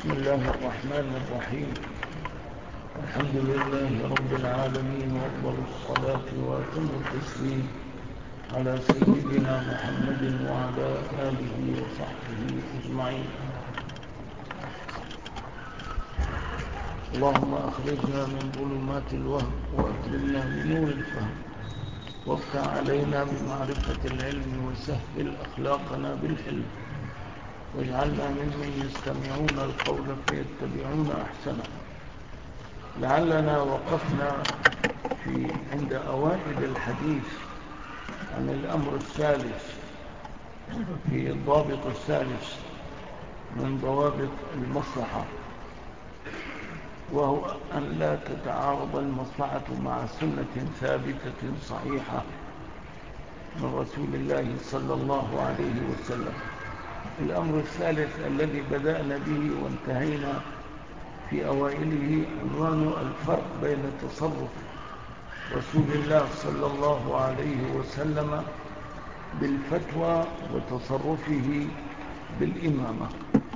بسم الله الرحمن الرحيم. الحمد لله رب العالمين، وأفضل الصلاة وأتم التسليم على سيدنا محمد وعلى آله وصحبه أجمعين. اللهم أخرجنا من ظلمات الوهم وأكرمنا بنور الفهم، وافتح علينا بمعرفة العلم وسهل أخلاقنا بالحلم، واجعلنا ممن يستمعون القول فيتبعون أحسنه. لعلنا وقفنا عند أوائل الحديث عن الأمر الثالث في الضابط الثالث من ضوابط المصلحة، وهو أن لا تتعارض المصلحة مع سنة ثابتة صحيحة من رسول الله صلى الله عليه وسلم. الأمر الثالث الذي بدأنا به وانتهينا في أوائله عنوان الفرق بين تصرف رسول الله صلى الله عليه وسلم بالفتوى وتصرفه بالإمامة.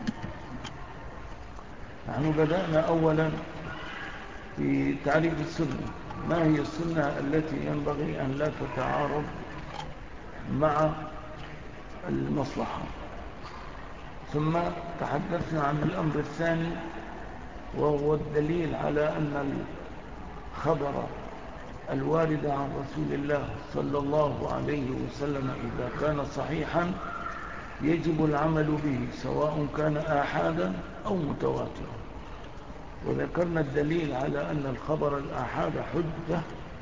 نحن بدأنا أولا في تعريف السنة. ما هي السنة التي ينبغي أن لا تتعارض مع المصلحة؟ ثم تحدثنا عن الأمر الثاني، وهو الدليل على أن الخبر الوارد عن رسول الله صلى الله عليه وسلم إذا كان صحيحا يجب العمل به، سواء كان آحادا أو متواترا. وذكرنا الدليل على أن الخبر الآحاد حجة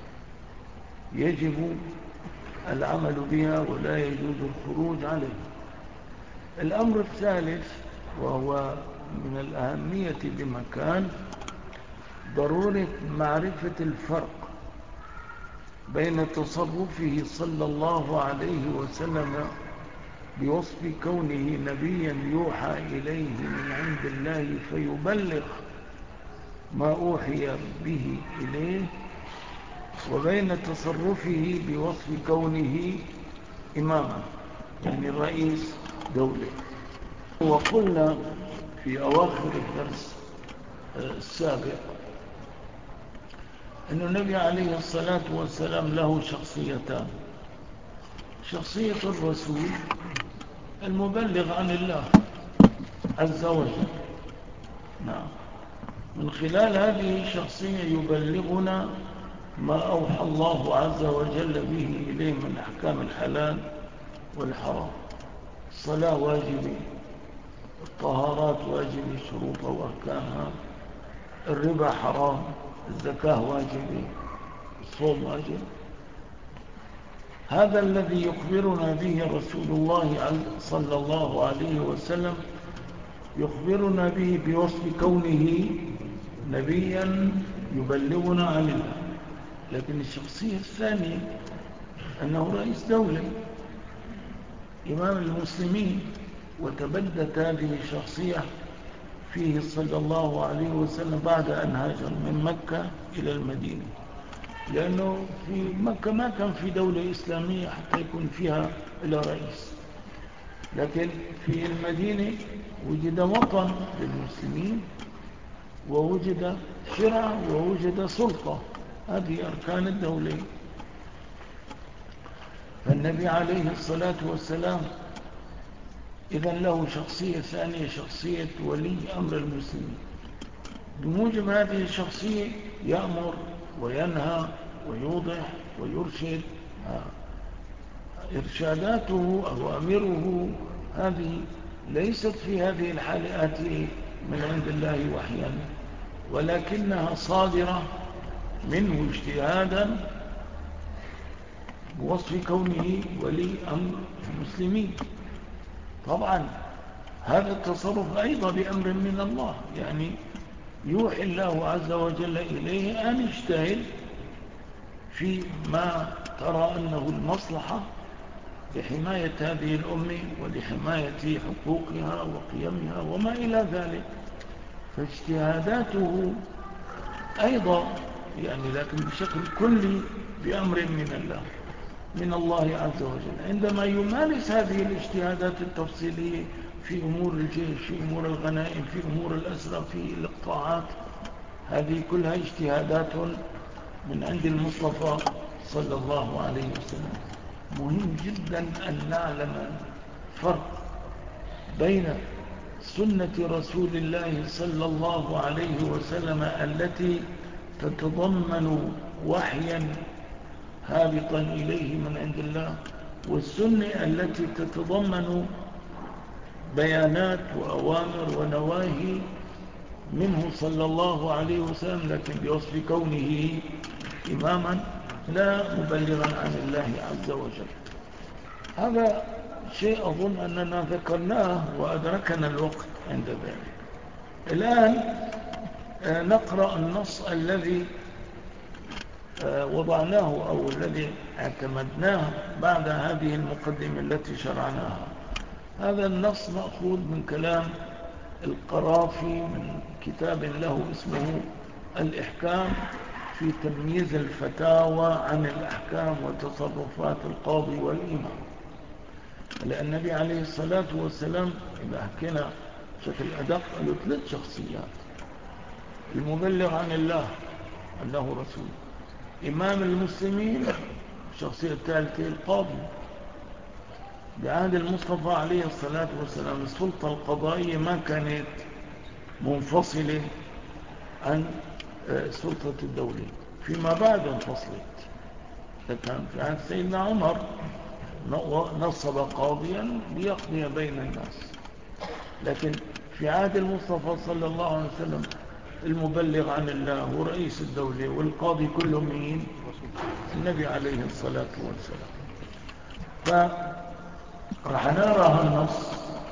يجب العمل بها ولا يجوز الخروج عليه. الأمر الثالث، وهو من الأهمية بمكان، ضرورة معرفة الفرق بين تصرفه صلى الله عليه وسلم بوصف كونه نبيا يوحى إليه من عند الله فيبلغ ما أوحي به إليه، وبين تصرفه بوصف كونه إماما، يعني رئيس دولة. وقلنا في أواخر الدرس السابق أن النبي عليه الصلاة والسلام له شخصيتان: شخصية الرسول المبلغ عن الله عز وجل، نعم، من خلال هذه الشخصية يبلغنا ما أوحى الله عز وجل به إليه من أحكام الحلال والحرام. الصلاة واجبة، الطهارات واجبة شروطها وأركانها، الربا حرام، الزكاة واجبة، الصوم واجب. هذا الذي يخبرنا به رسول الله صلى الله عليه وسلم، يخبرنا به بوصف كونه نبيا يبلغنا عن الله. لكن الشخصية الثانية أنه رئيس دولة، إمام المسلمين، وتبدت هذه الشخصية فيه صلى الله عليه وسلم بعد أن هاجر من مكة إلى المدينة، لأنه في مكة ما كان في دولة إسلامية حتى يكون فيها إلى رئيس، لكن في المدينة وجد وطن للمسلمين، ووجد شرع، ووجد سلطة، هذه أركان الدولة. فالنبي عليه الصلاة والسلام إذن له شخصية ثانية، شخصية ولي أمر المسلمين. بموجب هذه الشخصية يأمر وينهى ويوضح ويرشد. إرشاداته أوامره هذه ليست في هذه الحالات من عند الله وحيا، ولكنها صادرة منه اجتهادا بوصف كونه ولي أمر المسلمين. طبعا هذا التصرف أيضا بأمر من الله، يعني يوحي الله عز وجل إليه أن يجتهد في ما ترى أنه المصلحة لحماية هذه الأمة ولحماية حقوقها وقيمها وما إلى ذلك. فاجتهاداته أيضا يعني لكن بشكل كلي بأمر من الله عز وجل. عندما يمارس هذه الاجتهادات التفصيلية في أمور الجيش، في أمور الغنائم، في أمور الأسرى، في الإقطاعات. هذه كلها اجتهادات من عند المصطفى صلى الله عليه وسلم. مهم جدا أن نعلم فرق بين سنة رسول الله صلى الله عليه وسلم التي تتضمن وحيا هابطا إليه من عند الله، والسنة التي تتضمن بيانات وأوامر ونواهي منه صلى الله عليه وسلم، لكن بوصف كونه إماما لا مبلغا عن الله عز وجل. هذا شيء أظن أننا ذكرناه وأدركنا الوقت عند ذلك. الآن نقرأ النص الذي وضعناه أو الذي اعتمدناه بعد هذه المقدمة التي شرعناها. هذا النص مأخوذ من كلام القرافي من كتاب له اسمه الإحكام في تمييز الفتاوى عن الأحكام وتصرفات القاضي والإمام. لأن النبي عليه الصلاة والسلام إذا حكينا بشكل أدق له 3 شخصيات: المبلغ عن الله أنه رسول، إمام المسلمين، الشخصية الثالثة القاضي. بعهد المصطفى عليه الصلاة والسلام السلطة القضائية ما كانت منفصلة عن سلطة الدولة، فيما بعد انفصلت. فكان في عهد سيدنا عمر نصب قاضيا ليقضي بين الناس، لكن في عهد المصطفى صلى الله عليه وسلم المبلغ عن الله ورئيس الدولة والقاضي كله مين؟ النبي عليه الصلاة والسلام. فرح نرى النص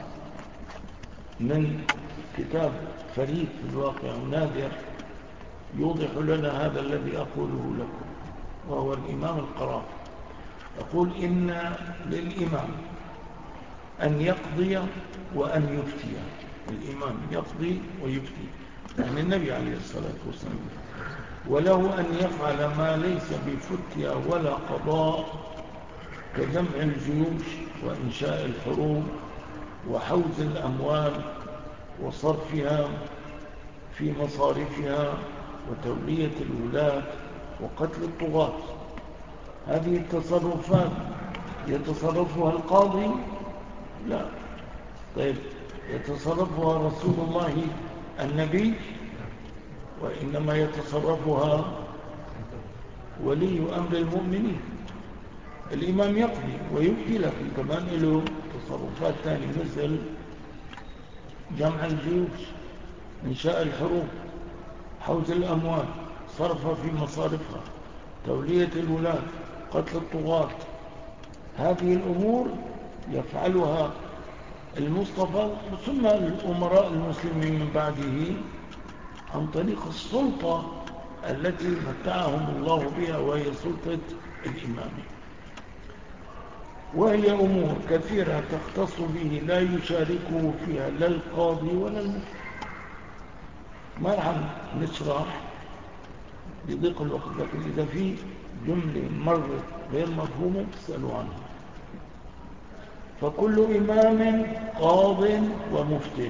من كتاب فريد في الواقع ونادر يوضح لنا هذا الذي أقوله لكم، وهو الإمام القرافي يقول: إن للإمام أن يقضي وأن يفتي. الإمام يقضي ويفتي، يعني النبي عليه الصلاة والسلام. وله أن يفعل ما ليس بفتيا ولا قضاء، كجمع الجيوش وإنشاء الحروب وحوز الأموال وصرفها في مصارفها وتولية الولاة وقتل الطغاة. هذه التصرفات يتصرفها القاضي؟ لا. طيب يتصرفها رسول الله النبي؟ وإنما يتصرفها ولي أمر المؤمنين. الإمام يقضي ويبكي، لكن كمان له تصرفات ثانية مثل جمع الجيوش، إنشاء الحروب، حوز الأموال، صرفها في مصارفها، تولية الولاة، قتل الطغاة. هذه الأمور يفعلها المصطفى ثم الأمراء المسلمين من بعده عن طريق السلطة التي متعهم الله بها، وهي سلطة الإمامة. وهي أمور كثيرة تختص به لا يشاركه فيها لا القاضي ولا المفتي. ما رح نشرح لضيق الوقت، لكن إذا في جملة مرت غير مفهومة تسألوا عنها. فكل إمام قاض ومفتي،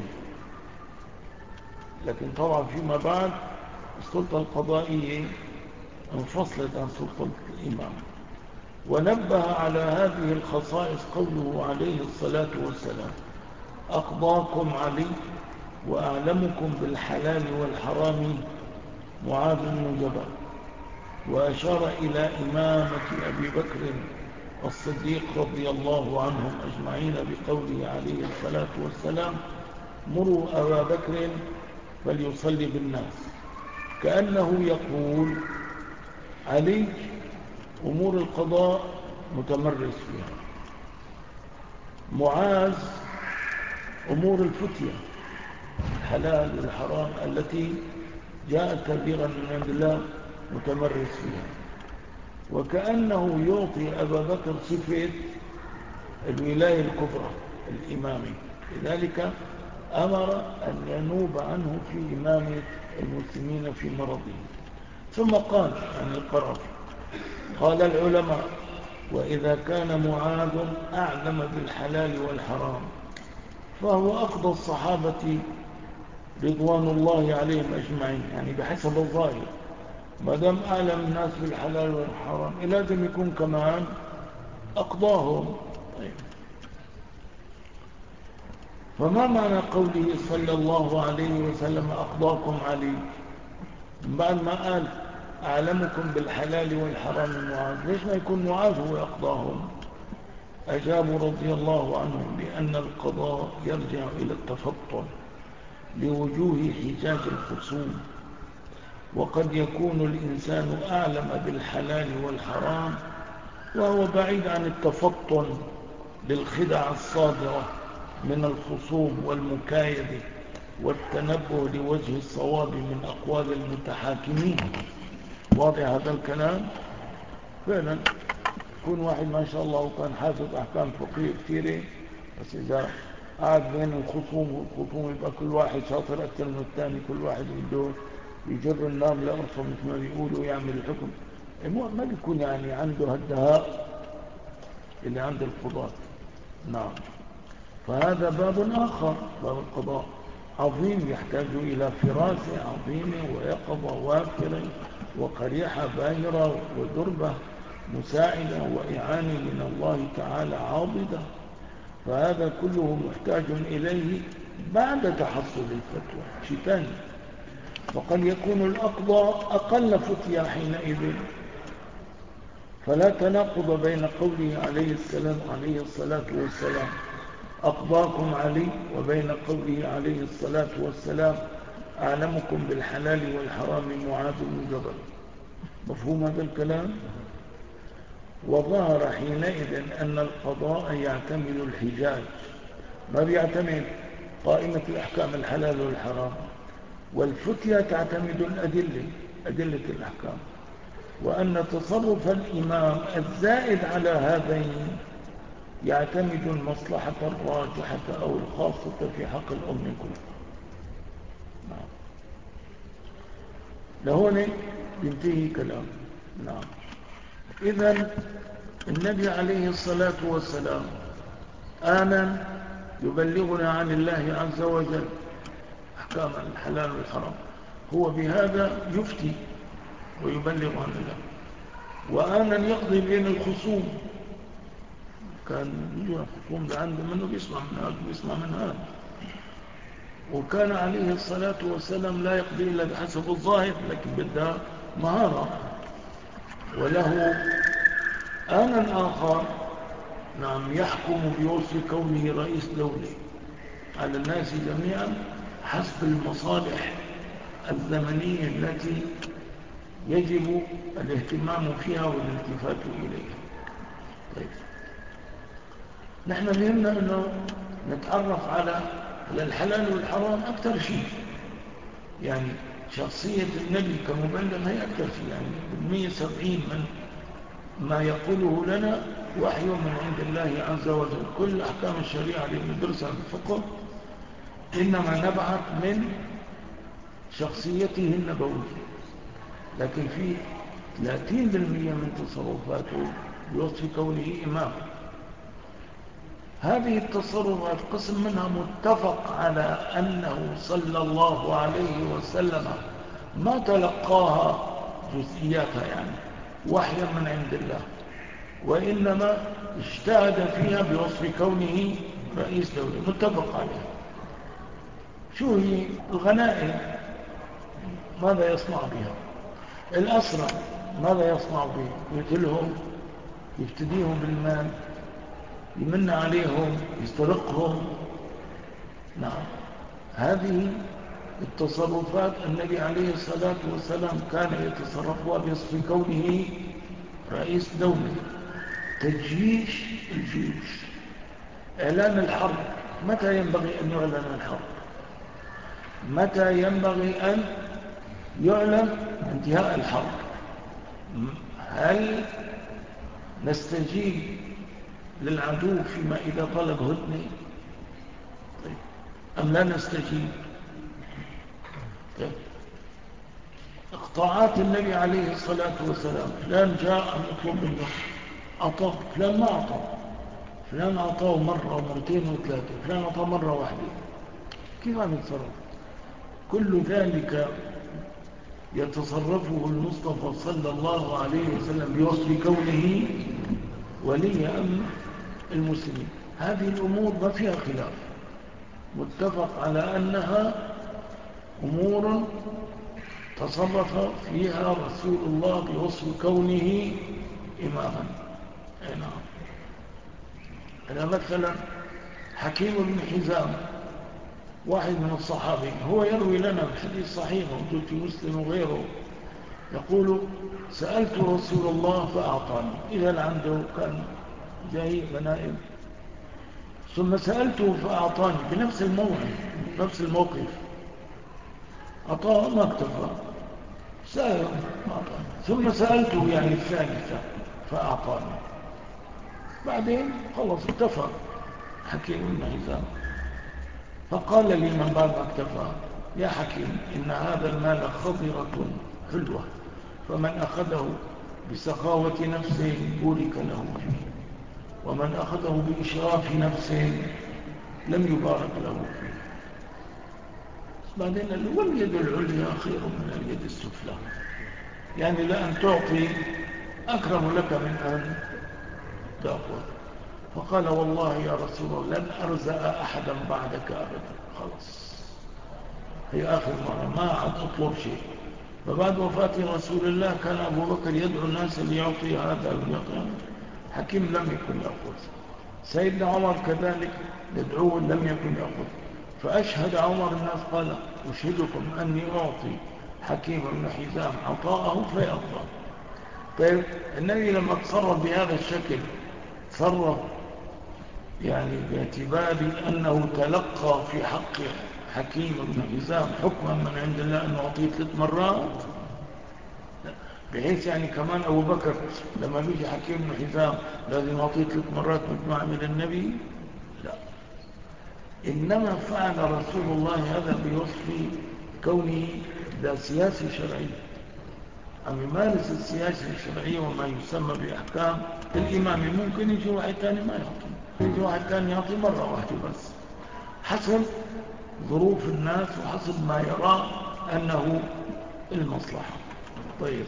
لكن طبعا فيما بعد السلطة القضائية انفصلت عن سلطة الإمام. ونبه على هذه الخصائص قوله عليه الصلاة والسلام: أقضاكم علي وأعلمكم بالحلال والحرام معاذ بن جبل. وأشار إلى إمامة أبي بكر الصديق رضي الله عنهم أجمعين بقوله عليه الصلاة والسلام: مروا أبا بكر فليصلي بالناس. كأنه يقول: علي أمور القضاء متمرس فيها، معاذ أمور الفتية الحلال والحرام التي جاءت كبيرا من عند الله متمرس فيها. وكأنه يعطي أبا بكر صفة الولاية الكبرى الإمامي، لذلك أمر أن ينوب عنه في إمامة المسلمين في مرضه. ثم قال عن القرافي: قال العلماء: وإذا كان معاذ أعلم بالحلال والحرام فهو أقضى الصحابة رضوان الله عليهم أجمعين، يعني بحسب الظاهر ما دام أعلم الناس بالحلال والحرام لازم يكون كمان أقضاهم. طيب، فما معنى قوله صلى الله عليه وسلم أقضاكم علي؟ بعد ما قال أعلمكم بالحلال والحرام معاذ، ليش ما يكون معاذ هو أقضاهم؟ أجابوا رضي الله عنهم بأن القضاء يرجع إلى التفطن لوجوه حجاج الخصوم، وقد يكون الإنسان أعلم بالحلال والحرام وهو بعيد عن التفطن للخدع الصادرة من الخصوم والمكايد والتنبه لوجه الصواب من أقوال المتحاكمين. واضح هذا الكلام؟ فعلا يكون واحد ما شاء الله وكان حافظ أحكام فقهية كثيرة، بس إذا قاعد بين الخصوم والخصوم يبقى كل واحد شاطر أكثر من الثاني، كل واحد بده يجر النار لأرفع مثل ما بيقولوا ويعمل الحكم. ما بيكون يعني عنده هالدهاء اللي عند القضاة. نعم، فهذا باب آخر، باب القضاء عظيم يحتاج إلى فراسة عظيمة ويقظة وافرة وقريحة باهرة ودربة مساعدة وإعانة من الله تعالى عاضدة، فهذا كله محتاج إليه بعد تحصل الفتوى. شيء ثاني، وقد يكون الأقضاء أقل فتية حينئذ، فلا تناقض بين قوله عليه الصلاة والسلام أقضاكم علي وبين قوله عليه الصلاة والسلام أعلمكم بالحلال والحرام معاذ بن جبل. مفهوم هذا الكلام؟ وظهر حينئذ أن القضاء يعتمد الحجاج، ما بيعتمد قائمة الأحكام الحلال والحرام، والفتية تعتمد أدلة الأحكام، وأن تصرف الإمام الزائد على هذين يعتمد المصلحة الراجحة أو الخاصة في حق الأم كلها. نعم، لهون ينتهي كلام. نعم، إذن النبي عليه الصلاة والسلام آمن يبلغنا عن الله عز وجل أحكام الحلال والحرام، هو بهذا يفتي ويبلغ عن الله، وآمن يقضي بين الخصوم، كان يجوا الخصوم ده عنده منه بيسمع من هذا بيسمع من هذا، وكان عليه الصلاة والسلام لا يقضي إلا بحسب الظاهر، لكن بدها مهارة. وله آن آخر نعم يحكم بوصف كونه رئيس دولة على الناس جميعا حسب المصالح الزمنية التي يجب الاهتمام فيها والالتفات إليها. طيب، نحن بهمنا أنه نتعرف على الحلال والحرام أكثر شيء، يعني شخصية النبي كمبلغ هي أكثر شيء، يعني 170 من ما يقوله لنا وحي من عند الله عز وجل. كل أحكام الشريعة اللي ندرسها في الفقه إنما نبعث من شخصيته النبوية، لكن في 30% من تصرفاته بوصف كونه إمام. هذه التصرفات قسم منها متفق على أنه صلى الله عليه وسلم ما تلقاها جزئياتها يعني وحيا من عند الله، وإنما اجتهد فيها بوصف كونه رئيس دولة متفق عليها. شو هي الغنائم؟ ماذا يصنع بها؟ الأسرى ماذا يصنع بها؟ يقتلهم، يفتديهم بالمال، يمن عليهم، يسترقهم. نعم، هذه التصرفات النبي عليه الصلاة والسلام كان يتصرفها بوصف كونه رئيس دولة. تجيش الجيوش، إعلان الحرب، متى ينبغي أن يعلن الحرب؟ متى ينبغي أن يعلن انتهاء الحرب؟ هل نستجيب للعدو فيما إذا طلب هدنة أم لا نستجيب؟ اقطاعات النبي عليه الصلاة والسلام، فلان جاء مطلوب منه أعطاه، فلان ما أعطاه، فلان أعطاه مرة ومرتين وثلاثة، فلان أعطاه مرة واحدة، كيف عم يتصرف؟ كل ذلك يتصرفه المصطفى صلى الله عليه وسلم بوصف كونه ولي أمر المسلمين. هذه الأمور ما فيها خلاف، متفق على أنها أمور تصرف فيها رسول الله بوصف كونه إماما. نعم. أنا مثلا حكيم بن حزام، واحد من الصحابة، هو يروي لنا بحديث صحيح موجود في مسلم وغيره، يقول سألت رسول الله فأعطاني. إذا عنده كان جاي غنائم، ثم سألته فأعطاني بنفس الموعد نفس الموقف، أعطاه ما اكتفى، سأله أعطاني، ثم سألته يعني الثالثة فأعطاني، بعدين خلص اكتفى حكيم بن حزام. فقال لي من بعد ما اكتفى: يا حكيم، إن هذا المال خضرة حلوة، فمن أخذه بسخاوة نفسه بورك له فيه، ومن أخذه بإشراف نفسه لم يبارك له فيه. بعدين واليد العليا خير من اليد السفلى، يعني لأن تعطي أكرم لك من أن تأخذ. فقال: والله يا رسول الله لن أرزق أحدا بعدك أبدا، خلاص هي آخر مرة، ما عاد أطلب شيء. فبعد وفاة رسول الله كان أبو بكر يدعو الناس ليعطي هذا ويعطي، حكيم لم يكن يأخذ. سيدنا عمر كذلك يدعوه لم يكن يأخذ. فأشهد عمر الناس، قال: أشهدكم أني أعطي حكيم بن حزام عطاءه فيأخذ. طيب النبي لما تصرف بهذا الشكل تصرف يعني باعتبار أنه تلقى في حق حكيم بن حزام حكما من عند الله أنه أعطيه 3 مرات، بحيث يعني كمان أبو بكر لما بيجي حكيم بن حزام لازم أعطيه 3 مرات مثل ما عمل النبي؟ لا، إنما فعل رسول الله هذا بوصف كونه ذا سياسي شرعي، أم يمارس السياسة الشرعية وما يسمى بأحكام الإمام. ممكن يجي واحد تاني ما يعطي، يجي واحد تاني يعطي مرة واحدة بس، حسب ظروف الناس وحسب ما يرى أنه المصلحة. طيب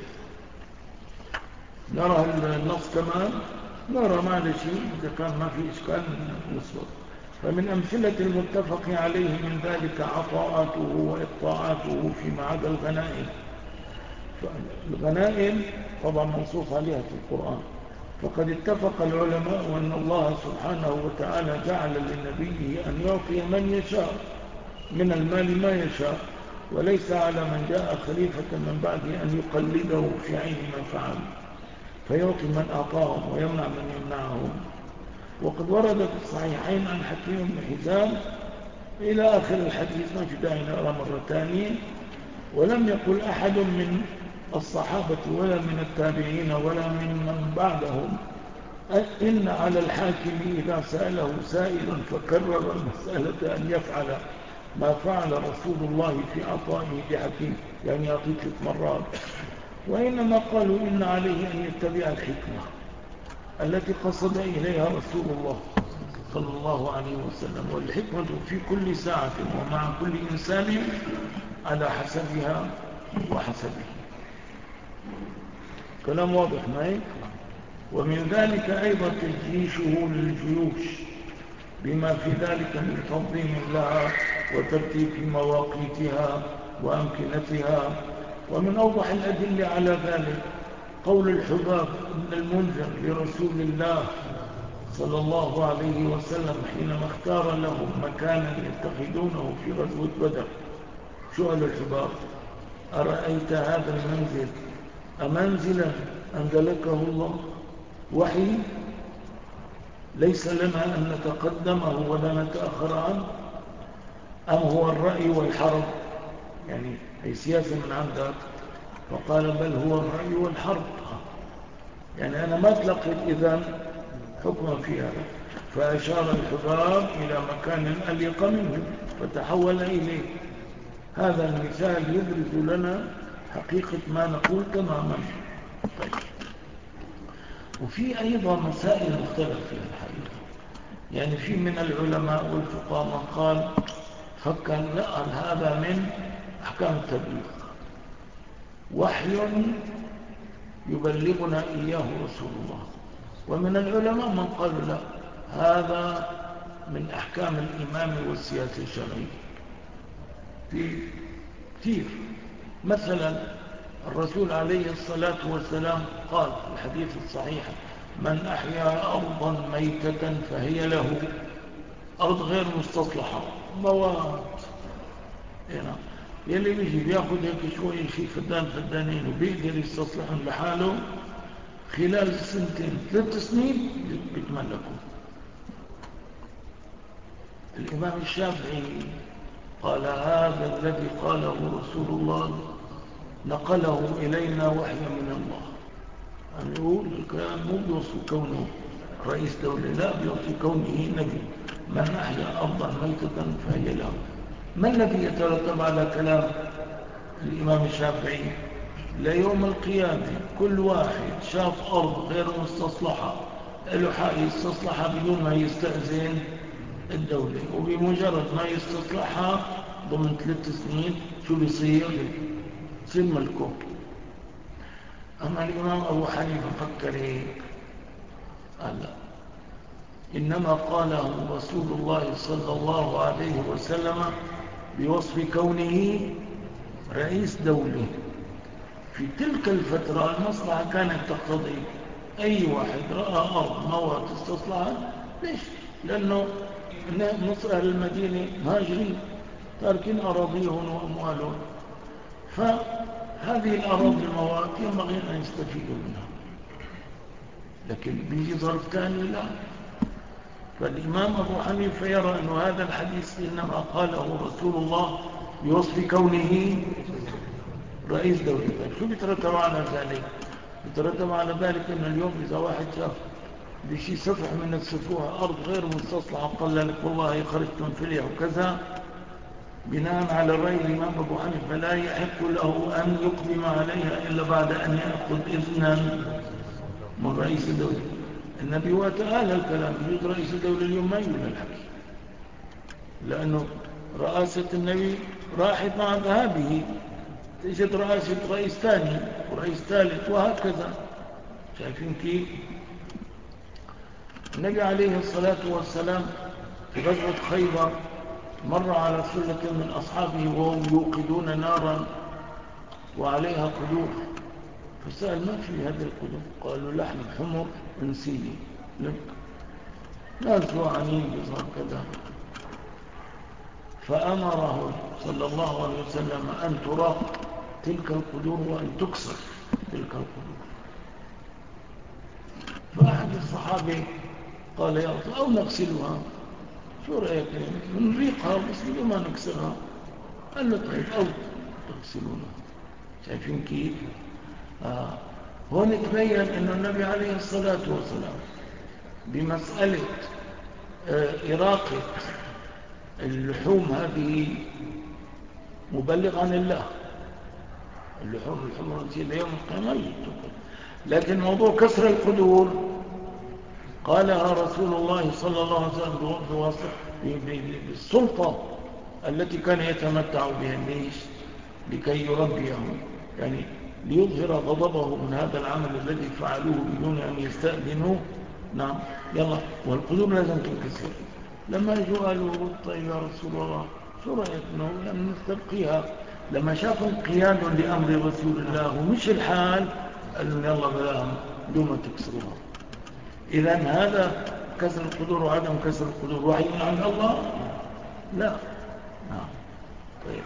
نرى النص كمان، نرى ما شيء إذا كان ما في إشكال نصبر. فمن أمثلة المتفق عليه من ذلك عطاءاته وإقطاعاته فيما عدا الغنائم. الغنائم طبعا منصوص عليها في القرآن، فقد اتفق العلماء أن الله سبحانه وتعالى جعل لنبيه أن يعطي من يشاء من المال ما يشاء، وليس على من جاء خليفة من بعده أن يقلده في عين ما فعل، فيعطي من أعطاهم ويمنع من يمنعهم. وقد ورد في الصحيحين عن حكيم بن حزام إلى آخر الحديث، ما في داعي نقرأ مرة ثانية. ولم يقل أحد من الصحابة ولا من التابعين ولا من بعدهم إن على الحاكم إذا سأله سائل فكرر المسألة أن يفعل ما فعل رسول الله في عطائه لحكيم، يعني يعطي 3 مرات. وإنما قالوا إن عليه أن يتبع الحكمة التي قصد إليها رسول الله صلى الله عليه وسلم، والحكمة في كل ساعة ومع كل إنسان على حسبها وحسبه. كلام واضح معي؟ ومن ذلك أيضا تجيشه للجيوش بما في ذلك من تنظيم لها وترتيب مواقيتها وأمكنتها. ومن أوضح الأدلة على ذلك قول الحباب بن المنذر لرسول الله صلى الله عليه وسلم حينما اختار لهم مكانا يتخذونه في غزوة بدر. سؤال الحباب: أرأيت هذا المنزل أمنزلا أنزلكه الله وحي ليس لنا أن نتقدمه ولا نتأخر عنه، أم هو الرأي والحرب، يعني هي سياسة من عندك؟ فقال: بل هو الرأي والحرب، يعني أنا ما تلقيت إذن حكما في هذا. فأشار الحباب إلى مكان أليق منه فتحول إليه. هذا المثال يبرز لنا حقيقة ما نقول تماما. طيب. وفي أيضا مسائل مختلف فيها الحقيقة، يعني في من العلماء والفقهاء من قال فكر لا هذا من أحكام التبليغ، وحي يبلغنا إياه رسول الله. ومن العلماء من قالوا لا هذا من أحكام الإمام والسياسة الشرعية. في كثير مثلا الرسول عليه الصلاة والسلام قال في الحديث الصحيح من أحيا أرضا ميتة فهي له، أرض غير مستصلحة مواد هنا يلي بيجي بياخد هيك شوية شيء فدانين وبيقدر يستصلحهم لحاله خلال 2 3 سنين بيتملكوا. الإمام الشافعي قال هذا الذي قاله رسول الله نقله إلينا وحي من الله. يعني يقول الكلام مو بيوصف كونه رئيس دولة، لا بيوصف كونه نبي. من أحيا أرضا ميتة فهي له. ما الذي يترتب على كلام الإمام الشافعي؟ ليوم القيامة كل واحد شاف أرض غير مستصلحة له حق يستصلحها بدون ما يستأذن الدولة، وبمجرد ما يستصلحها ضمن 3 سنين شو بيصير ملكه. أما الإمام أبو حنيفة فكر هيك قال لا، إنما قاله رسول الله صلى الله عليه وسلم بوصف كونه رئيس دولة. في تلك الفترة المصلحة كانت تقتضي أي واحد رأى أرض مواد استصلحها. ليش؟ لأنه نص أهل المدينة مهاجرين تاركين أراضيهم وأموالهم، فهذه الأراضي المواد ينبغي أن يستفيدوا منها. لكن بيجي ظرف ثاني لا. فالإمام أبو حنيفة يرى أن هذا الحديث إنما قاله رسول الله بوصف كونه رئيس دولة. شو بيترتب على ذلك؟ بيترتب على ذلك أن اليوم إذا واحد شاف بشي سفح من السفوح أرض غير مستصلحة قال لك والله خرجتم فيها وكذا، بناء على رأي الإمام أبو حنيفة لا يحق له أن يقدم عليها إلا بعد أن يأخذ إذنا من رئيس الدولة. النبي وتعالى الكلام يجوز رئيس الدولة اليوم ما يقول الحكي، لأنه رئاسة النبي راحت مع ذهابه، تجد رئاسة رئيس ثاني ورئيس ثالث وهكذا. شايفين كيف؟ النبي عليه الصلاة والسلام في غزوة خيبر مر على ثلة من أصحابه وهم يوقدون نارا وعليها قدور، فسأل ما في هذه القدور؟ قالوا لحم حمر انسيلي لك، ناس جوعانين بظهر كذا. فأمره صلى الله عليه وسلم أن تراق تلك القدور وأن تكسر تلك القدور. فأحد الصحابة قال يا رسول أو نغسلها، شو رأيك نريقها بس بدون ما نكسرها؟ قال له طيب أو تغسلونها. شايفين كيف؟ هون تبين أن النبي عليه الصلاة والسلام بمسألة إراقة اللحوم هذه مبلغ عن الله. اللحوم الحمر يوم القيامة، لكن موضوع كسر القدور قالها رسول الله صلى الله عليه وسلم بالسلطة التي كان يتمتع بها. ليش؟ لكي يربيهم، يعني ليظهر غضبه من هذا العمل الذي فعلوه بدون أن يستأذنوه. نعم يلا، والقدور لازم تنكسر. لما يجوا قالوا طيب يا رسول الله شو رأيك يعني نستبقيها؟ لما شافوا انقياد لأمر رسول الله ومش الحال قالوا يلا بلاهم دوما تكسروها. إذن هذا كسر القدور وعدم كسر القدور وحي من عند الله؟ لا. نعم. طيب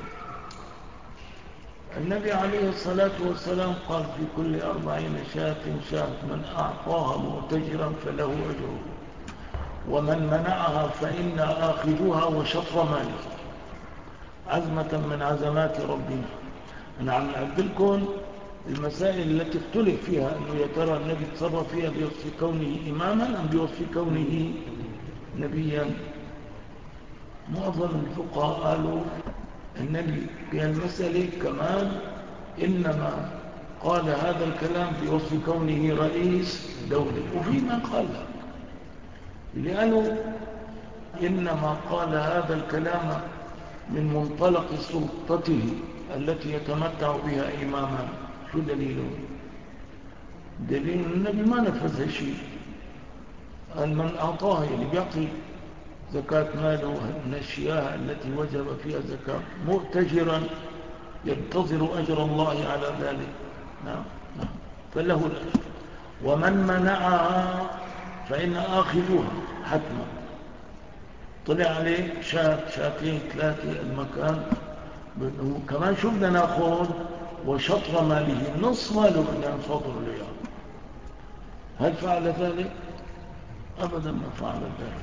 النبي عليه الصلاة والسلام قال في كل 40 شاة من أعطاها مؤتجرا فله أجره، ومن منعها فإنا آخذوها وشطر ماله، عزمة من عزمات ربنا. أنا عم أعدلكم المسائل التي اختلف فيها، أنه يترى النبي تصرف فيها بوصف كونه إماما أم بوصف كونه نبيا. معظم الفقهاء قالوا النبي في المسألة كمان إنما قال هذا الكلام بوصف كونه رئيس دولة، وفي من قال لأنه إنما قال هذا الكلام من منطلق سلطته التي يتمتع بها إماما. شو دليله؟ دليل النبي ما نفذ شيء. قال من أعطاه، يعني بيعطي زكاة ماله من الشياه التي وجب فيها زكاة مؤتجرا ينتظر أجر الله على ذلك، نعم نعم، فله الأجر. ومن منعها فإن آخذها حتما. طلع عليه شاتين ثلاثة المكان، كمان شو بدنا ناخذ؟ وشطر ماله، نص ماله بدنا نفضل له. هل فعل ذلك؟ أبدا ما فعل ذلك.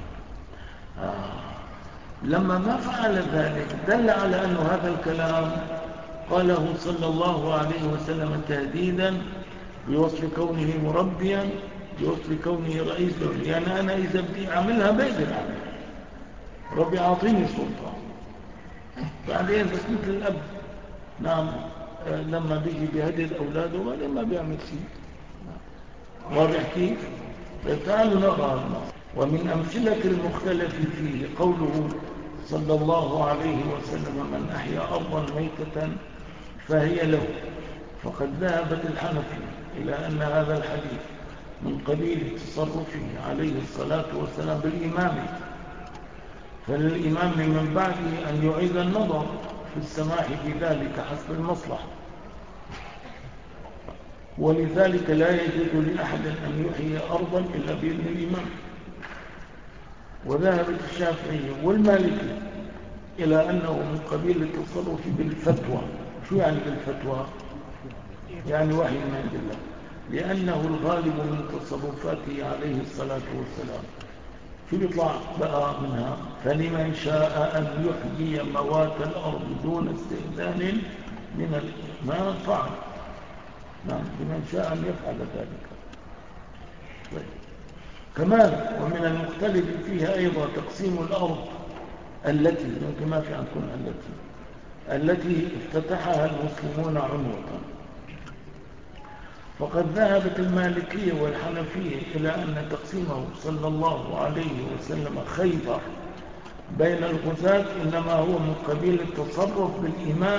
لما ما فعل ذلك دل على أن هذا الكلام قاله صلى الله عليه وسلم تهديدا بوصف كونه مربيا، بوصف كونه رئيس دولة. يعني أنا إذا بدي أعملها بقدر أعملها، ربي أعطيني سلطة. بعدين بس مثل الأب، نعم، لما بيجي بيهدد أولاده وبعدين ما بيعمل شيء. واضح كيف؟ تعالوا نقرأ النص. ومن أمثلة المختلف فيه قوله صلى الله عليه وسلم من أحيا أرضا ميتة فهي له. فقد ذهبت الحنفي إلى أن هذا الحديث من قبيل تصرفه عليه الصلاة والسلام بالإمام، فللإمام من بعده أن يعيد النظر في السماح بذلك حسب المصلحة، ولذلك لا يجوز لأحد أن يحيي أرضا إلا بإذن الإمام. وذهبت الشافعية والمالكي إلى أنه من قبيل التصرف بالفتوى. شو يعني بالفتوى؟ يعني وحي من عند الله، لأنه الغالب من تصرفاته عليه الصلاة والسلام. شو بيطلع بقى منها؟ فلمن شاء أن يحيي موات الأرض دون استئذان من ما فعل. نعم، لمن شاء أن يفعل ذلك. طيب. كمان ومن المختلف فيها أيضا تقسيم الأرض التي يمكن ما في أن تكون التي افتتحها المسلمون عنوة. فقد ذهبت المالكية والحنفية إلى أن تقسيمه صلى الله عليه وسلم خيبر بين الغزاة إنما هو من قبيل التصرف بالإمام،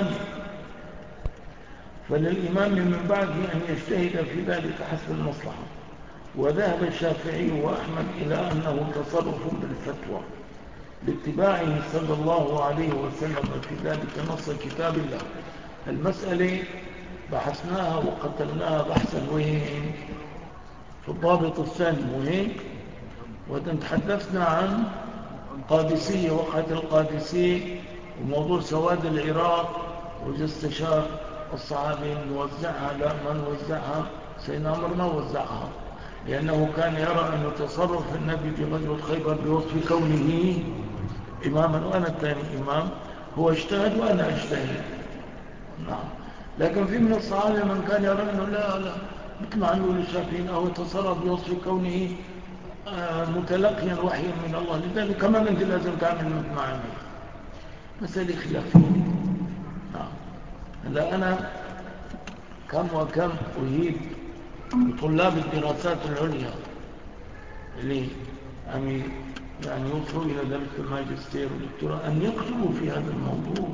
فللإمام من بعده أن يجتهد في ذلك حسب المصلحة. وذهب الشافعي وأحمد إلى أنه تصرف بالفتوى لاتباعه صلى الله عليه وسلم في ذلك نص كتاب الله. المسألة بحثناها وقتلناها بحثا وين؟ في الضابط الثاني وين؟ وتحدثنا عن قادسية، وقعة القادسية، وموضوع سواد العراق، واستشار الصحابي نوزعها لا ما نوزعها. سيدنا عمر ما وزعها لأنه كان يرى أن تصرف النبي في غزوة خيبر بوصف كونه إماما وأنا الثاني إمام، هو اجتهد وأنا اجتهد. نعم. لكن في من الصحابة من كان يرى أنه لا مثل ما عنه الشافعين أو تصرف بوصف كونه متلقيا وحيا من الله، لذلك كمان أنت لازم تعمل مثل ما عمل. مسألة خلافية. نعم. هلا أنا كم وكم أهيب بطلاب الدراسات العليا اللي يعني يوصلوا إلى درجة الماجستير والدكتوراه أن يكتبوا في هذا الموضوع،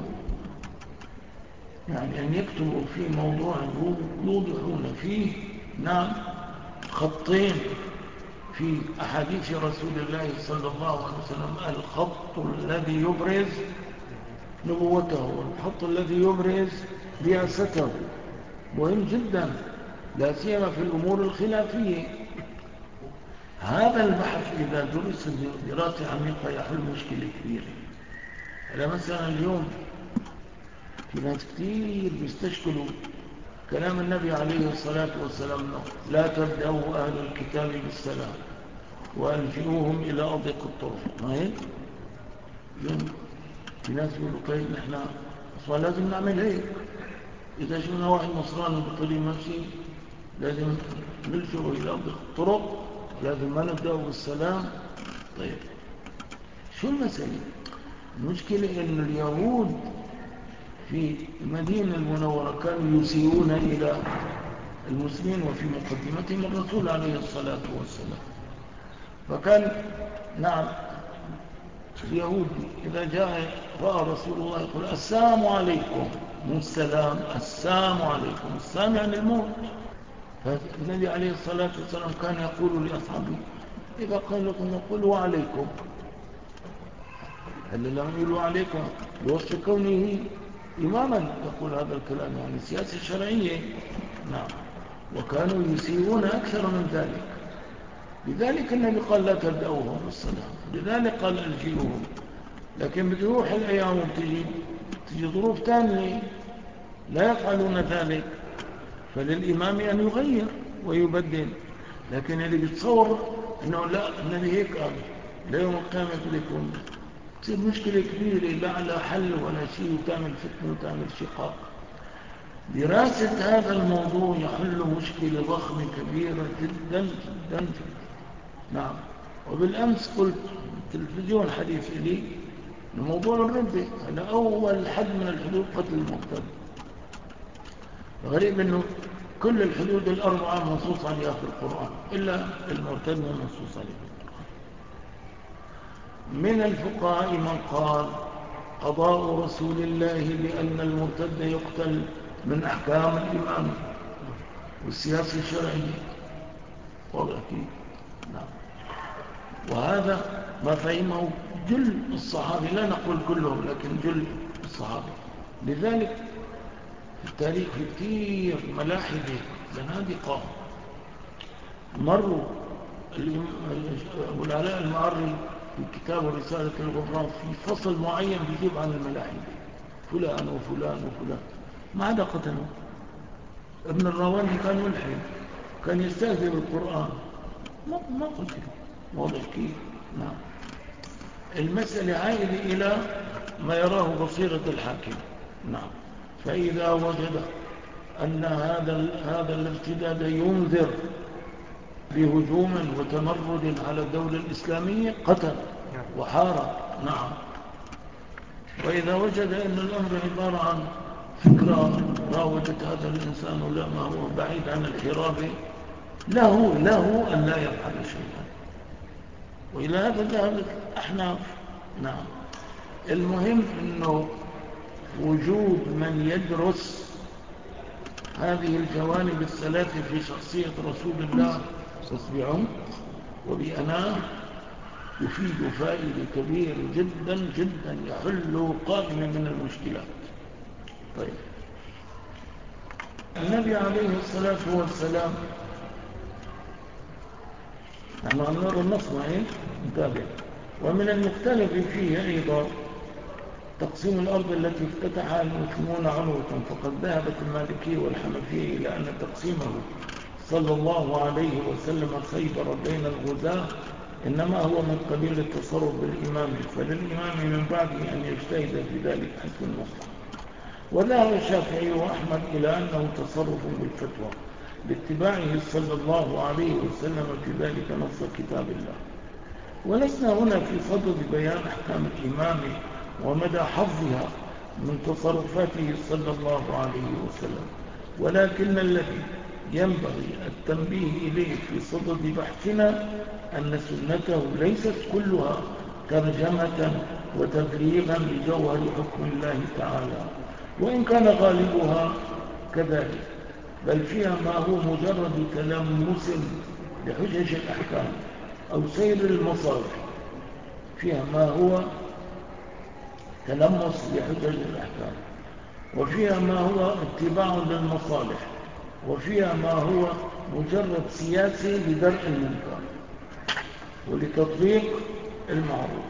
يعني أن يكتبوا في موضوع يوضحون فيه، نعم، خطين في أحاديث رسول الله صلى الله عليه وسلم: الخط الذي يبرز نبوته والخط الذي يبرز رياسته. مهم جدا، لا سيما في الأمور الخلافية. هذا البحث إذا درس دراسة عميقة يحل مشكلة كبيرة. مثلا اليوم في ناس كتير بيستشكلوا كلام النبي عليه الصلاة والسلام: لا تبدأوا أهل الكتاب بالسلام وألجئوهم إلى أضيق الطرق. ما هيك؟ في ناس بيقولوا طيب نحن أصلا لازم نعمل هيك، إذا شفنا واحد نصراني بطريق ماشي لازم نلجئه إلى أضيق الطرق، لازم ما نبدأه بالسلام. طيب شو المسألة؟ المشكلة أن اليهود في المدينة المنورة كانوا يسيئون إلى المسلمين وفي مقدمتهم الرسول عليه الصلاة والسلام. فكان، نعم، اليهودي إذا جاء رأى رسول الله يقول السلام عليكم، مو السلام، السلام عليكم، السلام يعني الموت. فالنبي عليه الصلاة والسلام كان يقول لأصحابه إذا قال لكم يقولوا عليكم، هل لم يقولوا عليكم بوصف كونه إماما يقول هذا الكلام، يعني سياسة شرعية. نعم. وكانوا يسيئون أكثر من ذلك، لذلك النبي قال لا تبدأوهم بالسلام، لذلك قال ألجئوهم. لكن بتروح الأيام وبتجي ظروف تانية لا يفعلون ذلك، فللإمام أن يغير ويبدل. لكن اللي بيتصور أنه لا النبي هيك قال لا يوم القيامة لكم، تصير مشكلة كبيرة لا على حل ولا شيء، وتعمل فتنة وتعمل شقاق. دراسة هذا الموضوع يحل مشكلة ضخمة كبيرة جدا جدا جدا. نعم. وبالأمس قلت تلفزيون حديث لي الموضوع الردة، هذا أول حد من الحدود قتل المرتد. غريب أنه كل الحدود الأربعة منصوص عليها في القرآن إلا المرتد ما منصوص عليه في القرآن. من الفقهاء من قال قضاء رسول الله بأن المرتد يقتل من أحكام الإمام والسياسة الشرعية، واضح كيف؟ نعم. وهذا ما فهمه جل الصحابة، لا نقول كلهم لكن جل الصحابة. لذلك في التاريخ كثير ملاحدة زنادقة مروا. أبو العلاء المعري في كتابه رسالة الغفران في فصل معين بيجيب عن الملاحدة فلان وفلان وفلان، ما عدا قتلوا. ابن الراوندي كان ملحد، كان يستهزئ بالقرآن، ما قتل. واضح كيف؟ نعم. المسألة عائدة إلى ما يراه بصيرة الحاكم. نعم. فإذا وجد أن هذا الارتداد ينذر بهجوم وتمرد على الدولة الإسلامية قتل وحارب. نعم. وإذا وجد أن الأمر عبارة عن فكرة راودت هذا الإنسان ولا ما هو بعيد عن الحراب، له أن لا يفعل شيئا. وإلى هذا ذهبت الأحناف. نعم. المهم أنه وجود من يدرس هذه الجوانب الثلاثة في شخصية رسول الله بعمق وبأناه يفيد فائدة كبيرة جدا جدا، يحل قائمة من المشكلات. طيب، النبي عليه الصلاة والسلام، نحن عم نرى النص معي نتابع. ومن المختلف فيه أيضا تقسيم الأرض التي افتتحها المسلمون عنوة، فقد ذهبت المالكية والحنفية إلى أن تقسيمه صلى الله عليه وسلم خيبر بين الغزاة إنما هو من قبيل التصرف بالإمام، فللإمام من بعده أن يجتهد في ذلك حسب المصلحة. وذهب الشافعي وأحمد إلى أنه تصرف بالفتوى لاتباعه صلى الله عليه وسلم في ذلك نص كتاب الله. ولسنا هنا في صدد بيان أحكام الإمام ومدى حظها من تصرفاته صلى الله عليه وسلم، ولكن الذي ينبغي التنبيه إليه في صدد بحثنا أن سنته ليست كلها ترجمة وتفريغا لجوهر حكم الله تعالى، وإن كان غالبها كذلك، بل فيها ما هو مجرد تلمس لحجج الأحكام أو سير المصالح، فيها ما هو تلمس لحجج الأحكام، وفيها ما هو اتباع للمصالح، وفيها ما هو مجرد سياسي لدرء المنكر ولتطبيق المعروف.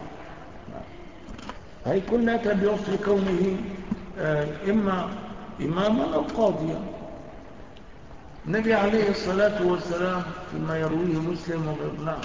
هي كلها بوصف كونه إما إماما أو قاضيا. النبي عليه الصلاة والسلام فيما يرويه مسلم وغيره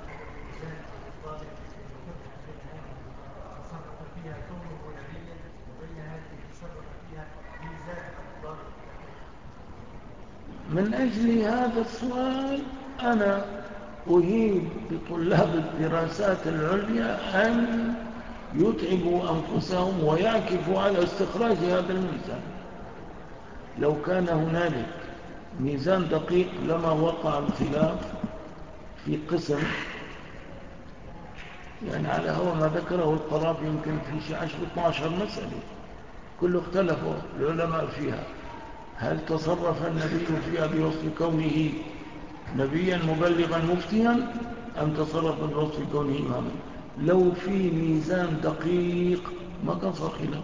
من أجل هذا السؤال أنا أهيب بطلاب الدراسات العليا أن يتعبوا أنفسهم ويعكفوا على استخراج هذا الميزان. لو كان هنالك ميزان دقيق لما وقع الخلاف في قسم يعني على هو ما ذكره القرافي يمكن في شيء 10-12 مسألة كله اختلفوا العلماء فيها. هل تصرف النبي فيها بوصف كونه نبيا مبلغا مفتيا أم تصرف بوصف كونه إماما؟ لو في ميزان دقيق ما كان صار خلاف،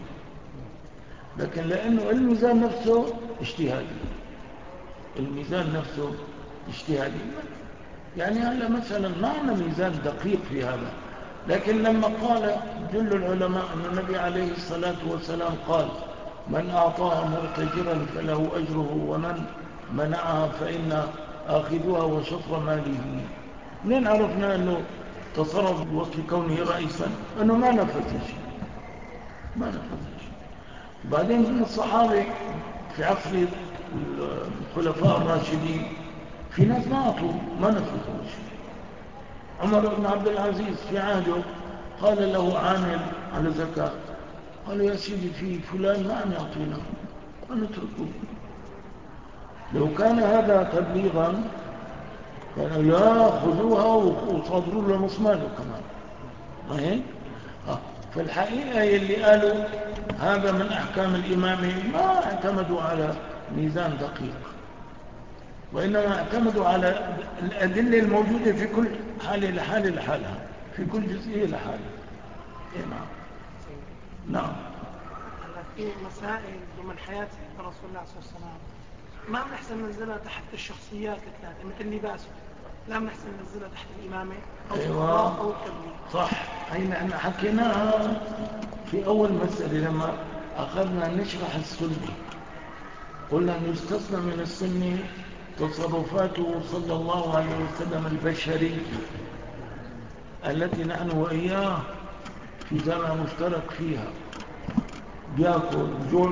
لكن لأنه الميزان نفسه اجتهادي، الميزان نفسه اجتهادي. يعني هلا مثلا ما عندنا ميزان دقيق في هذا، لكن لما قال جل العلماء أن النبي عليه الصلاة والسلام قال من أعطاها مرتجرا فله أجره ومن منعها فإن آخذها وشطر ماله. منين عرفنا أنه تصرف بوصف كونه رئيسا؟ أنه ما نفذ شيء، ما نفذ شيء. بعدين من الصحابة في عصر الخلفاء الراشدين في ناس ما أعطوا، ما نفذوا شيء. عمر بن عبد العزيز في عهده قال له عامل على زكاة، قال يا سيدي في فلان ما عم يعطينا ونتركه. لو كان هذا تبليغا كان لا خذوها وصادروا له نص ماله كمان، ما هيك؟ فالحقيقة اللي قالوا هذا من أحكام الإمامة ما اعتمدوا على ميزان دقيق، وإنما اعتمدوا على الأدلة الموجودة في كل حالة لحالها، في كل جزئية لحالها. نعم. نعم. في مسائل ضمن حياة رسول الله صلى الله عليه وسلم ما بنحسن ننزلها تحت الشخصيات الثلاثة مثل لباسه، لا بنحسن ننزلها تحت الإمامة أو القضاء أو التبليغ. صح. هي احنا حكيناها في أول مسألة لما أخذنا نشرح السنة، قلنا أن يستثنى من السنة تصرفاته صلى الله عليه وسلم البشرية التي نحن وإياه في جامع مشترك فيها. بياكل بجوع،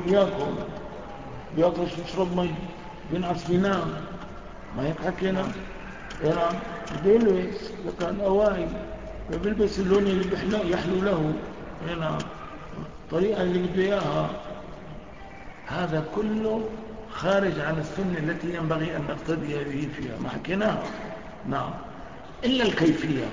بيعطش يشرب مي، بينعس بينام، ما هيك حكينا؟ نعم. بيلبس إذا كان أواعي بيلبس اللون اللي يحلو له، نعم، الطريقة اللي بده إياها. هذا كله خارج عن السنة التي ينبغي أن نقتدي به فيها، ما حكيناها. نعم. إلا الكيفية،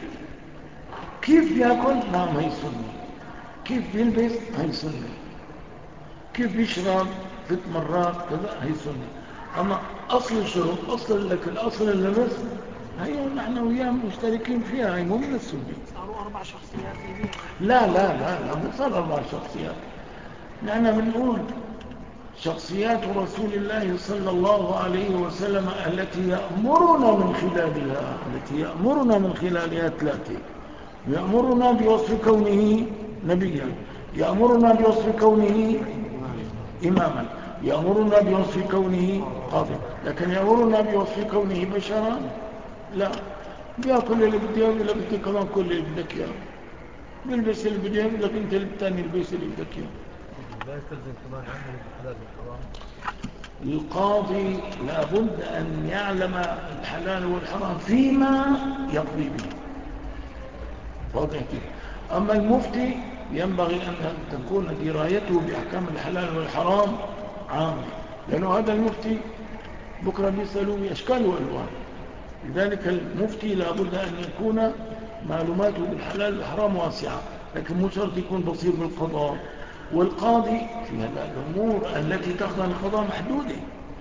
كيف يأكل؟ نعم هي سنة. كيف يلبس؟ هي سنة. كيف يشرب 6 مرات كذا؟ هي سنة. أما أصل الشرب، أصل الأكل، أصل اللبس، هي نحن وياه مشتركين فيها، هي مو من السنة. صاروا 4 شخصيات ليبيا. لا لا لا لا، مو صار 4 شخصيات. نحن بنقول شخصيات رسول الله صلى الله عليه وسلم التي يأمرنا من خلالها 3. يأمرنا بوصف كونه نبيا، يأمرنا بوصف كونه إماما، يأمرنا بوصف كونه قاضيا. لكن يأمرنا بوصف كونه بشرا لا. بياكل اللي بده يقول لك انت كمان كل اللي بدك اياه، بيلبس اللي بده يقول لك انت الثاني البس اللي بدك اياه. لا يستلزم كمان عنده الحلال والحرام. القاضي لابد أن يعلم الحلال والحرام فيما يقضي به، واضح كده. أما المفتي ينبغي أن تكون درايته بأحكام الحلال والحرام عامة، لأنه هذا المفتي بكرة بيسألوا بأشكال وألوان. لذلك المفتي لابد أن يكون معلوماته بالحلال والحرام واسعة، لكن مو شرط يكون بصير بالقضاء. والقاضي في الأمور التي تخضع القضاء محدودة،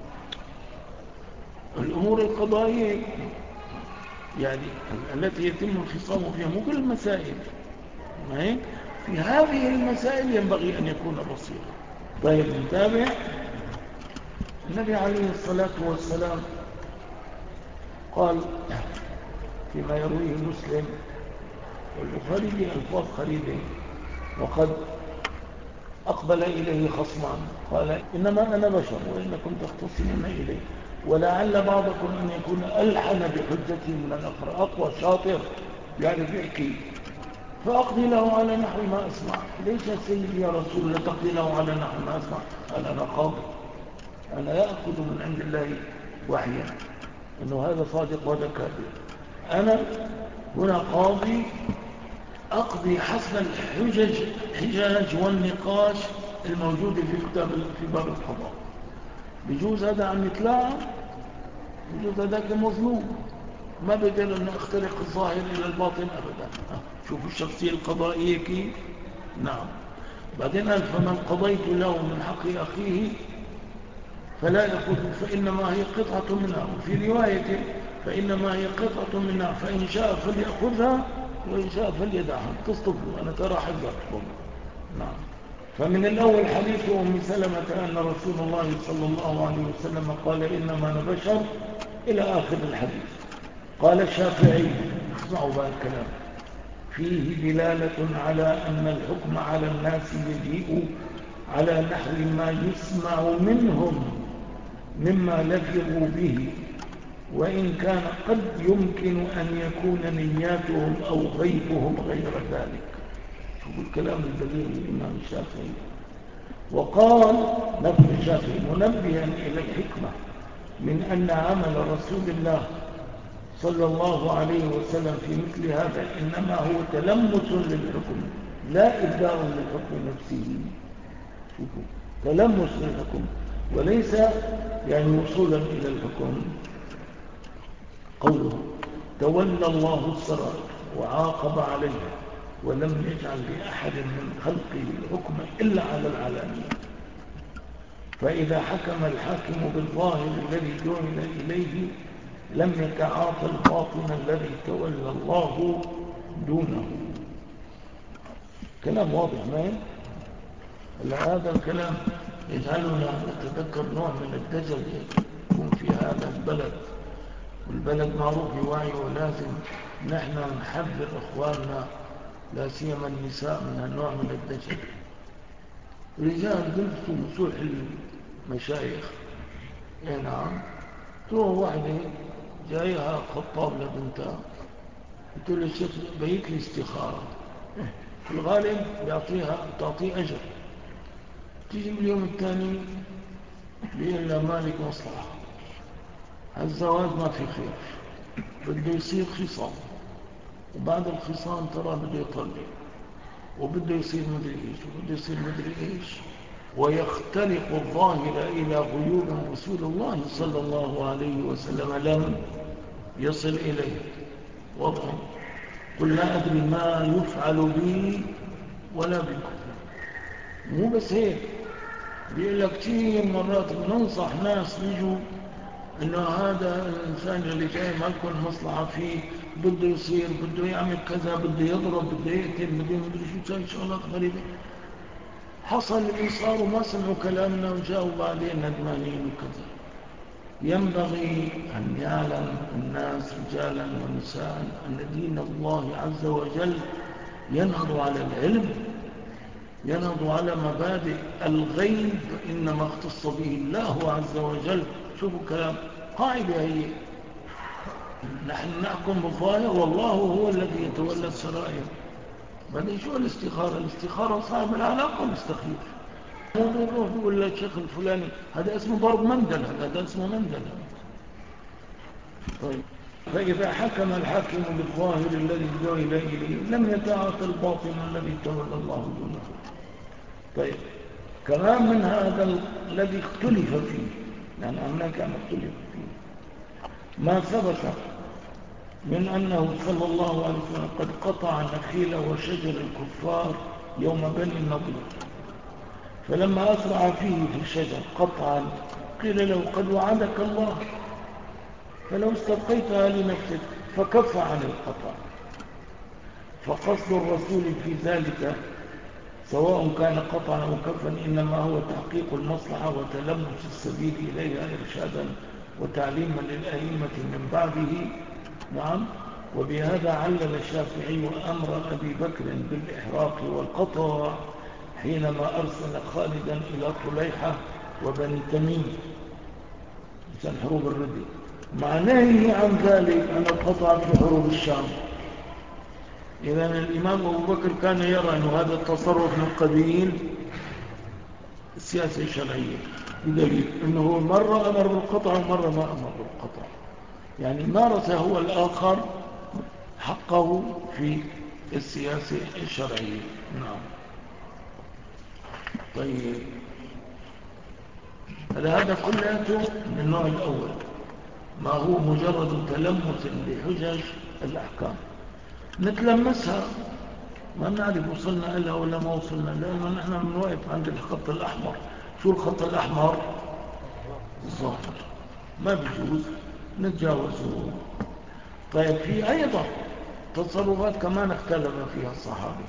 الأمور القضائية يعني التي يتم الخصام فيها مو كل المسائل، في هذه المسائل ينبغي أن يكون بصيرا. طيب نتابع. النبي عليه الصلاة والسلام قال فيما يرويه مسلم والبخاري بألفاظ خريبة: وقد أقبل إليه خصمان قال إنما أنا بشر وإنكم تختصمون إليه، ولعل بعضكم أن يكون ألحن بحجته من الآخر، أقوى شاطر يعرف يحكي، فأقضي له على نحو ما أسمع. ليش يا سيدي يا رسول الله تقضي له على نحو ما أسمع؟ قال أنا قاضي، أنا يأخذ من عند الله وحيا أنه هذا صادق وهذا كاذب. أنا هنا قاضي أقضي حسب الحجاج والنقاش الموجود في باب القضاء. بجوز هذا عم يتلاعب، بجوز هذاك مظلوم، ما بدل أن أخترق الظاهر إلى الباطن أبدا. شوفوا الشخصية القضائية كيف. نعم. بعدين قال فمن قضيت له من حق أخيه فلا يأخذ فإنما هي قطعة منها، وفي رواية فإنما هي قطعة منها فإن شاء فليأخذها وإن شاء فليدعها. تصطفوا أنا ترى حذركم. نعم. فمن الأول حديث أم سلمة أن رسول الله صلى الله عليه وسلم قال إنما أنا بشر إلى آخر الحديث. قال الشافعي، اسمعوا بقى الكلام، فيه دلالة على أن الحكم على الناس يجيء على نحو ما يسمع منهم مما لفظوا به، وإن كان قد يمكن أن يكون نياتهم أو غيبهم غير ذلك. شوفوا الكلام البليغ للإمام الشافعي. وقال نفس الشافعي منبها إلى الحكمة من أن عمل رسول الله صلى الله عليه وسلم في مثل هذا إنما هو تلمس للحكم لا إبداء للحكم نفسه. شوفوا، تلمس للحكم وليس يعني وصولا إلى الحكم. قوله تولى الله السرائر وعاقب عليها ولم يجعل لأحد من خلقه الحكم إلا على العلانية. فإذا حكم الحاكم بالظاهر الذي جعل إليه لم يتعاطى الباطن الذي تولى الله دونه. كلام واضح ما هذا الكلام يجعلنا نتذكر نوع من الدجل يكون في هذا البلد، والبلد معروف بوعي، ولازم نحن نحذر إخواننا لا سيما النساء من النوع من الدجل. رجال بلبسوا مسوح المشايخ. نعم. تروح واحدة جايها خطاب لبنتها قلت له شيخ بيت لي استخارة، في الغالب تعطيه أجر. تيجي اليوم الثاني بيقول لها مالك مصلحة، هالزواج ما في خير، بده يصير خصام، وبعد الخصام ترى بده يطلق، وبده يصير مدري ايش وبده يصير مدري ايش، ويخترق الظاهر إلى غيوب رسول الله صلى الله عليه وسلم لم يصل إليه. وضع قل لا أدري ما يفعل بي ولا بكم. مو بس هيك، بيقول لك كثير مرات بننصح ناس بيجوا انه هذا الانسان اللي جاي ما لكم مصلحه فيه، بده يصير، بده يعمل كذا، بده يضرب، بده يقتل، بده يمدري شو، تسوي شغلات غريبه. حصل اللي صار وما سمعوا كلامنا وجاءوا بعدين ندمانين وكذا. ينبغي أن يعلم الناس رجالا ونساء أن دين الله عز وجل ينهض على العلم، ينهض على مبادئ الغيب إنما اختص به الله عز وجل. شوفوا كلام قاعدة هي، نحن نحكم بالظاهر والله هو الذي يتولى السرائر. بعدين شو الاستخارة؟ الاستخارة صاحب العلاقة مستخير. هو بيقول لك شيخ الفلاني هذا اسمه ضرب مندل، هذا اسمه مندل. طيب، فإذا حكم الحاكم بالظاهر الذي جاء إليه لم يتعاطى الباطن الذي تولى الله دونه. طيب، كمان من هذا الذي اختلف فيه، يعني هناك كان اختلف فيه، ما ثبت من أنه صلى الله عليه وسلم قد قطع نخيل وشجر الكفار يوم بني النضير، فلما أسرع فيه في الشجر قطعا قيل له قد وعدك الله فلو استبقيتها لنفسك، فكف عن القطع. فقصد الرسول في ذلك سواء كان قطعا أو كفا إنما هو تحقيق المصلحة وتلمس السبيل إليها إرشادا وتعليما للأئمة من بعده. نعم. وبهذا علل الشافعي أمر أبي بكر بالإحراق والقطع حينما أرسل خالدا إلى طليحة وبني تميم عشان حروب الردة، مع نهيه عن ذلك عن القطع في حروب الشام. إذن الإمام أبو بكر كان يرى أن هذا التصرف من قبيل السياسة الشرعية، بدليل أنه مرة أمر بالقطع ومرة ما أمر بالقطع، يعني مارس هو الآخر حقه في السياسة الشرعية. نعم. طيب، هذا كله من النوع الأول. ما هو مجرد تلمس بحجج الأحكام نتلمسها، ما نعرف وصلنا إلها ولا ما وصلنا، لأنه نحن من واقف عند الخط الأحمر. شو الخط الأحمر؟ الظاهر، ما بيجوز نتجاوزه. طيب في أيضا تصرفات كمان اختلف فيها الصحابة،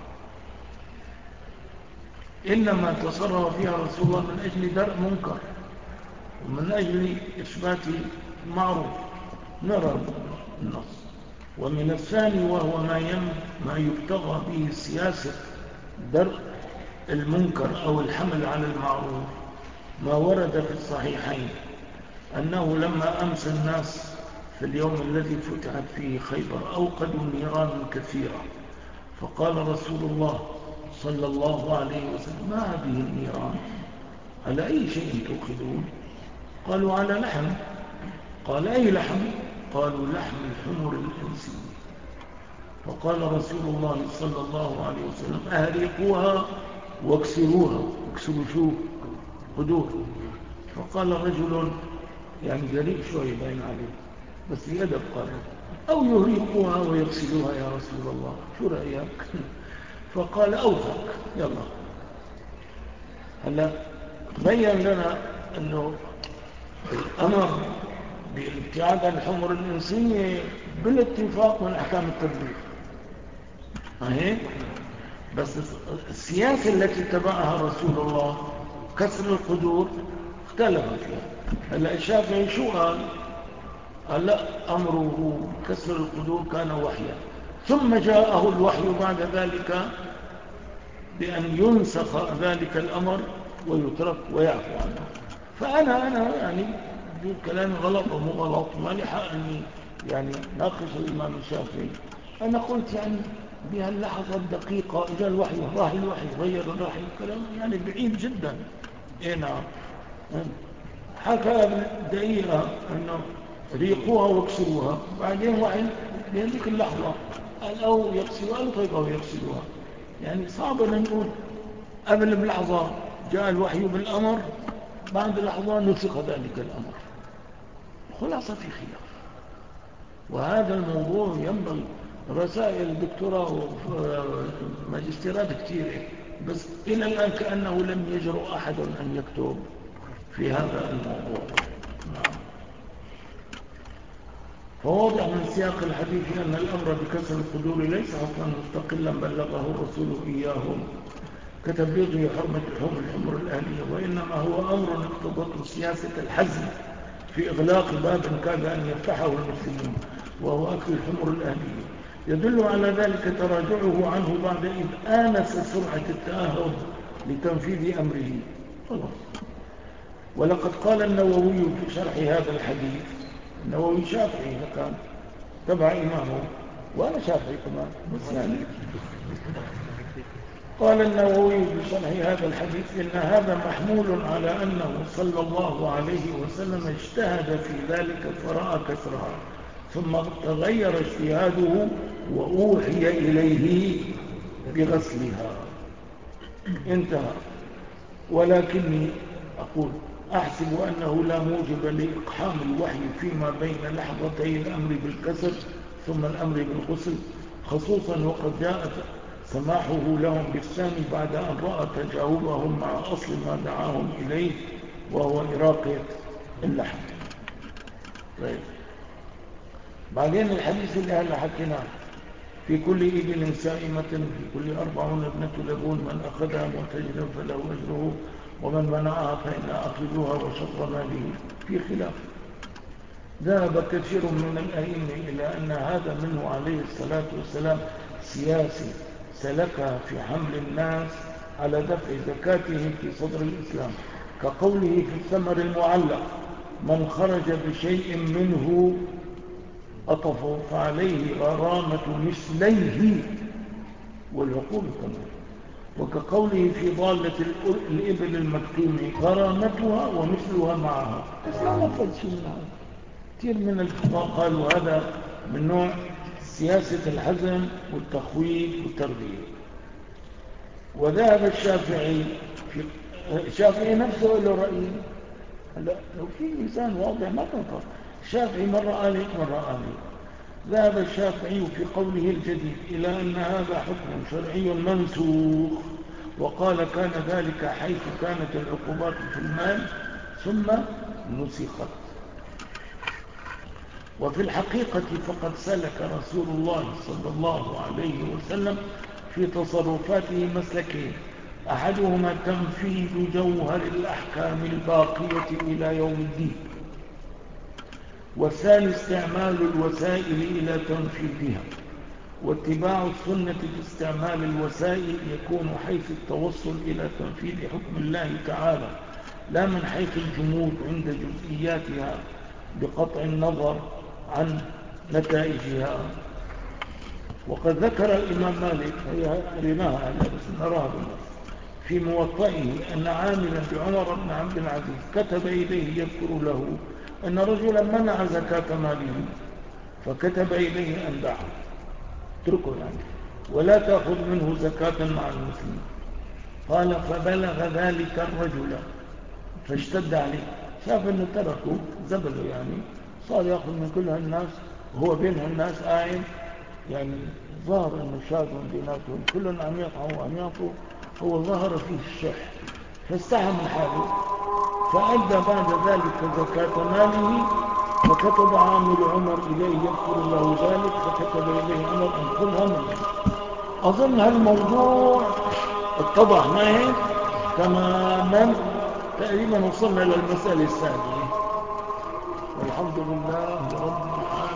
إنما تصرف فيها رسول الله من أجل درء منكر ومن أجل إثبات معروف، نرى النص. ومن الثاني وهو ما يبتغى به سياسة درء المنكر أو الحمل على المعروف، ما ورد في الصحيحين أنه لما أمس الناس في اليوم الذي فتحت فيه خيبر أوقدوا نيران كثيرة، فقال رسول الله صلى الله عليه وسلم: ما هذه النيران؟ على أي شيء توقدون؟ قالوا: على لحم. قال: أي لحم؟ قالوا: لحم الحمر الإنسية. فقال رسول الله صلى الله عليه وسلم: أهرقوها واكسروها. اكسروا شو؟ قدور. فقال رجل يعني جريء شوي باين عليه بس يدب، قال: أو يهرقوها ويغسلوها يا رسول الله، شو رأيك؟ فقال: أوثق، يلا. هلا بين لنا أنه الأمر بالابتعاد عن الحمر الإنسية بالاتفاق من أحكام التطبيق، هيك؟ بس السياسة التي اتبعها رسول الله كسر القدور اختلف فيها. هلا الشافعي شو قال؟ قال: لا، أمره كسر القدور كان وحيا، ثم جاءه الوحي بعد ذلك بأن ينسخ ذلك الأمر ويترك ويعفو عنه. فأنا يعني كلامي غلط ومو غلط، ما لي حق أني يعني ناقش الإمام الشافعي. أنا قلت يعني بهاللحظة الدقيقة جاء الوحي، راح الوحي غير الراحي، كلام يعني بعيد جدا. إيه نعم، حكى دقيقة أنه ريقوها واكسروها، بعدين وحي بهذيك اللحظة قال: أو يغسلوها، أو طيب أو يغسلوها. يعني صعب أن نقول قبل بلحظة جاء الوحي بالأمر، بعد لحظة نسخ ذلك الأمر. خلاصة في خلاف، وهذا الموضوع ينبغي رسائل الدكتوراه وماجستيرات كثيرة، بس إلى الآن كأنه لم يجرؤ أحد أن يكتب في هذا الموضوع. نعم. فواضح من سياق الحديث أن الأمر بكسر القدور ليس حكما مستقلا بلغه الرسول إياهم كتبليغه حرمة الحمر الأهلية، وإنما هو أمر اقتضته سياسة الحزم في إغلاق باب كاد أن يفتحه المسلمون، وهو أكل الحمر الأهلية. يدل على ذلك تراجعه عنه بعد إذ آنس سرعة التأهب لتنفيذ أمره. ولقد قال النووي في شرح هذا الحديث، النووي شافعي كان تبع إمامه، وأنا شافعي كمان، بس يعني قال النووي في شرح هذا الحديث: إن هذا محمول على أنه صلى الله عليه وسلم اجتهد في ذلك فرأى كسرها، ثم تغير اجتهاده وأوحي إليه بغسلها. انتهى. ولكني أقول أحسب أنه لا موجب لإقحام الوحي فيما بين لحظتي الأمر بالكسر ثم الأمر بالغسل، خصوصا وقد جاءت سماحه لهم بالثاني بعد أن رأى تجاوبهم مع أصل ما دعاهم إليه وهو إراقة اللحم. طيب، بعدين الحديث اللي هلا حكيناه: في كل إبل سائمة في كل 40 ابنة لبون، من أخذها معتجلا فله أجره، ومن منعها فإن أخذوها وشطر ماله. في خلاف. ذهب كثير من الأئمة إلى أن هذا منه عليه الصلاة والسلام سياسي سلكها في حمل الناس على دفع زكاتهم في صدر الإسلام، كقوله في الثمر المعلق: من خرج بشيء منه أطفوا فعليه غرامة مثليه والعقول كمان، وكقوله في ضالة الإبل المكتومة: غرامتها ومثلها معها. بس لا نفذ شيء من هذا. كثير من الفقهاء قالوا هذا من نوع سياسة الحزم والتخويف والتربية. وذهب الشافعي نفسه له رأي. هلا لو في ميزان واضح ما تنفع. الشافعي مرة قال هيك مرة قال هيك. ذهب الشافعي في قوله الجديد إلى أن هذا حكم شرعي منسوخ، وقال كان ذلك حيث كانت العقوبات في المال ثم نسخت. وفي الحقيقة فقد سلك رسول الله صلى الله عليه وسلم في تصرفاته مسلكين: أحدهما تنفيذ جوهر الأحكام الباقية إلى يوم الدين، والثاني استعمال الوسائل إلى تنفيذها. واتباع السنة في استعمال الوسائل يكون حيث التوصل إلى تنفيذ حكم الله تعالى، لا من حيث الجمود عند جزئياتها بقطع النظر عن نتائجها. وقد ذكر الإمام مالك، هي قريناها بس نراها في موطئه، أن عاملا بعمر بن عبد العزيز كتب إليه يذكر له أن رجلا منع زكاة ماله، فكتب إليه أن دعه، اتركه يعني، ولا تأخذ منه زكاة مع المسلمين. قال فبلغ ذلك الرجل فاشتد عليه، شاف أنه تركه زبله يعني، صار يأخذ من كل الناس وهو بين الناس قاعد، يعني ظهر أنه شاذ بيناتهم كلهم عم يقعوا وعم يعطوا، هو ظهر فيه الشح فاستحى من حاله، فأدى بعد ذلك زكاة ماله. فكتب عامل عمر إليه يذكر له ذلك، فكتب إليه عمر أن خذها منه. أظن هالموضوع اتضح معي تماما، تقريبا وصلنا للمسألة الثانية. والحمد لله رب العالمين.